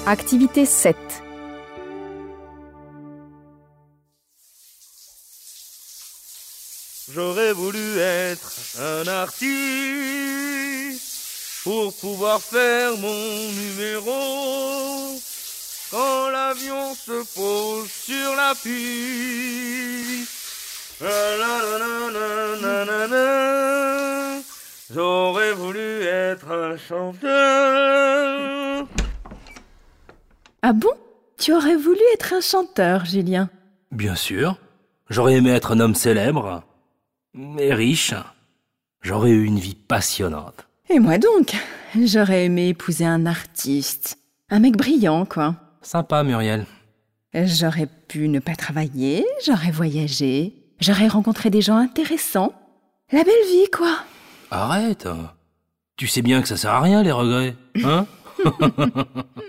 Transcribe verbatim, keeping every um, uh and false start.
Activité sept. J'aurais voulu être un artiste pour pouvoir faire mon numéro quand l'avion se pose sur la piste. La, la, la, la, la, la, la. J'aurais voulu être un chanteur. Ah bon? Tu aurais voulu être un chanteur, Julien? Bien sûr. J'aurais aimé être un homme célèbre, mais riche. J'aurais eu une vie passionnante. Et moi donc? J'aurais aimé épouser un artiste. Un mec brillant, quoi. Sympa, Muriel. J'aurais pu ne pas travailler, j'aurais voyagé, j'aurais rencontré des gens intéressants. La belle vie, quoi. Arrête. Tu sais bien que ça sert à rien, les regrets, hein?